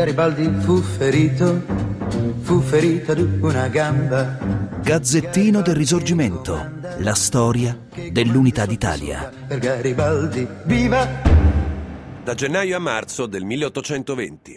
Garibaldi fu ferito ad una gamba. Gazzettino del Risorgimento, la storia dell'Unità d'Italia. Per Garibaldi, viva! Da gennaio a marzo del 1820.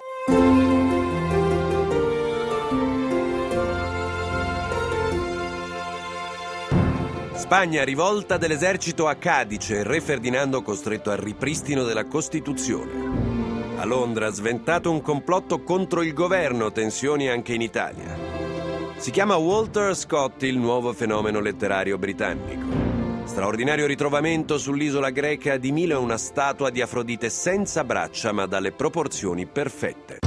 Spagna, rivolta dell'esercito a Cadice, re Ferdinando costretto al ripristino della Costituzione. A Londra, sventato un complotto contro il governo, tensioni anche in Italia. Si chiama Walter Scott il nuovo fenomeno letterario britannico. Straordinario ritrovamento sull'isola greca di Milo, una statua di Afrodite senza braccia ma dalle proporzioni perfette.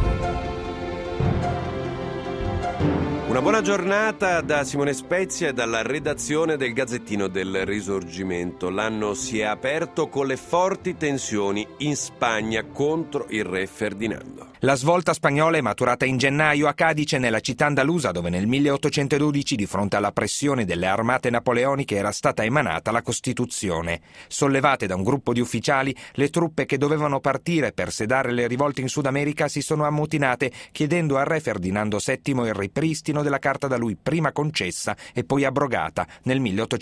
Una buona giornata da Simone Spezia e dalla redazione del Gazzettino del Risorgimento. L'anno si è aperto con le forti tensioni in Spagna contro il re Ferdinando. La svolta spagnola è maturata in gennaio a Cadice, nella città andalusa, dove nel 1812, di fronte alla pressione delle armate napoleoniche, era stata emanata la Costituzione. Sollevate da un gruppo di ufficiali, le truppe che dovevano partire per sedare le rivolte in Sud America si sono ammutinate, chiedendo al re Ferdinando VII il ripristino della carta da lui prima concessa e poi abrogata nel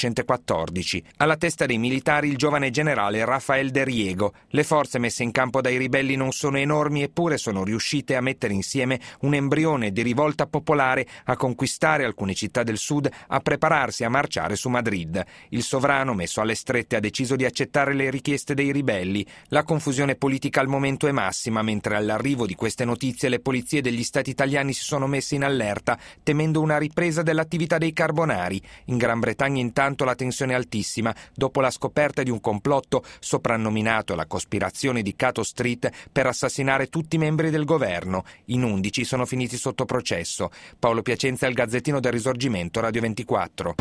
1814. Alla testa dei militari il giovane generale Rafael de Riego. Le forze messe in campo dai ribelli non sono enormi, eppure sono riuscite a mettere insieme un embrione di rivolta popolare, a conquistare alcune città del sud, a prepararsi a marciare su Madrid. Il sovrano, messo alle strette, ha deciso di accettare le richieste dei ribelli. La confusione politica al momento è massima, mentre all'arrivo di queste notizie le polizie degli stati italiani si sono messe in allerta, temendo una ripresa dell'attività dei carbonari. In Gran Bretagna intanto la tensione è altissima, dopo la scoperta di un complotto soprannominato la cospirazione di Cato Street per assassinare tutti i membri del governo. In 11 sono finiti sotto processo. Paolo Piacenza, il Gazzettino del Risorgimento, Radio 24.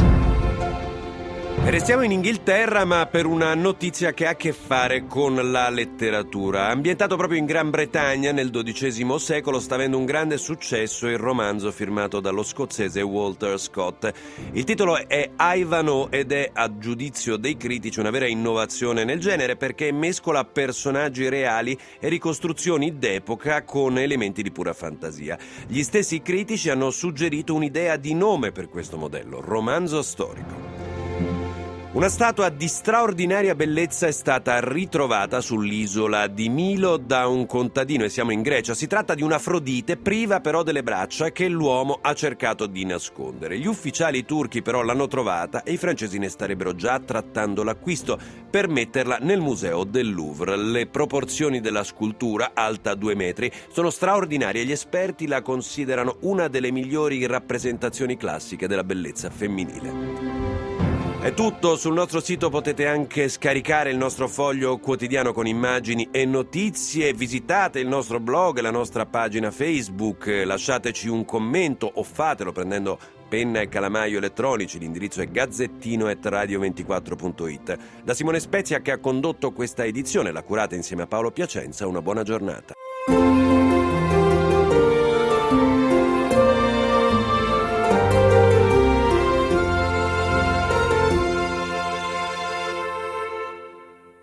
Restiamo in Inghilterra, ma per una notizia che ha a che fare con la letteratura. Ambientato proprio in Gran Bretagna nel XII secolo, sta avendo un grande successo il romanzo firmato dallo scozzese Walter Scott. Il titolo è Ivanhoe ed è, a giudizio dei critici, una vera innovazione nel genere, perché mescola personaggi reali e ricostruzioni d'epoca con elementi di pura fantasia. Gli stessi critici hanno suggerito un'idea di nome per questo modello: romanzo storico. Una statua di straordinaria bellezza è stata ritrovata sull'isola di Milo da un contadino, e siamo in Grecia. Si tratta di un'Afrodite priva però delle braccia, che l'uomo ha cercato di nascondere. Gli ufficiali turchi però l'hanno trovata e i francesi ne starebbero già trattando l'acquisto per metterla nel museo del Louvre. Le proporzioni della scultura, alta 2 metri, sono straordinarie e gli esperti la considerano una delle migliori rappresentazioni classiche della bellezza femminile. È tutto. Sul nostro sito potete anche scaricare il nostro foglio quotidiano con immagini e notizie. Visitate il nostro blog e la nostra pagina Facebook. Lasciateci un commento o fatelo prendendo penna e calamaio elettronici. L'indirizzo è gazzettino@radio24.it. Da Simone Spezia, che ha condotto questa edizione, l'ha curata insieme a Paolo Piacenza. Una buona giornata.